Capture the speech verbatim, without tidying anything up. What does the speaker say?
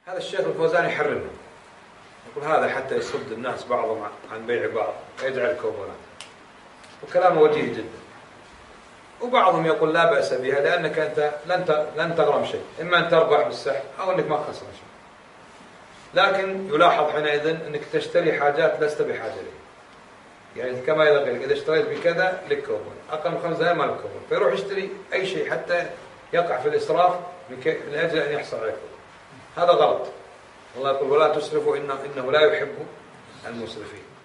هذا الشيخ الفوزاني يحرمه، يقول هذا حتى يصد الناس بعضهم عن بيع بعض ويجعل الكوبونات، وكلامه وجيه جدا. وبعضهم يقول لا بأس بها لأنك أنت لن لن تغرم شيء، إما أن تربح بالسحب أو أنك ما خسر شيء. لكن يلاحظ حينئذ أنك تشتري حاجات لست بحاجة لها، يعني كما إذا قيل إذا اشتريت بكذا لك كوبون، أقل من خمس دنانير ما لك كوبون، فيروح يشتري أي شيء حتى يقع في الإسراف من أجل أن يحصل عليه كوبون. هذا غلط. الله يقول ولا تسرفوا إنه, إنه لا يحب المسرفين.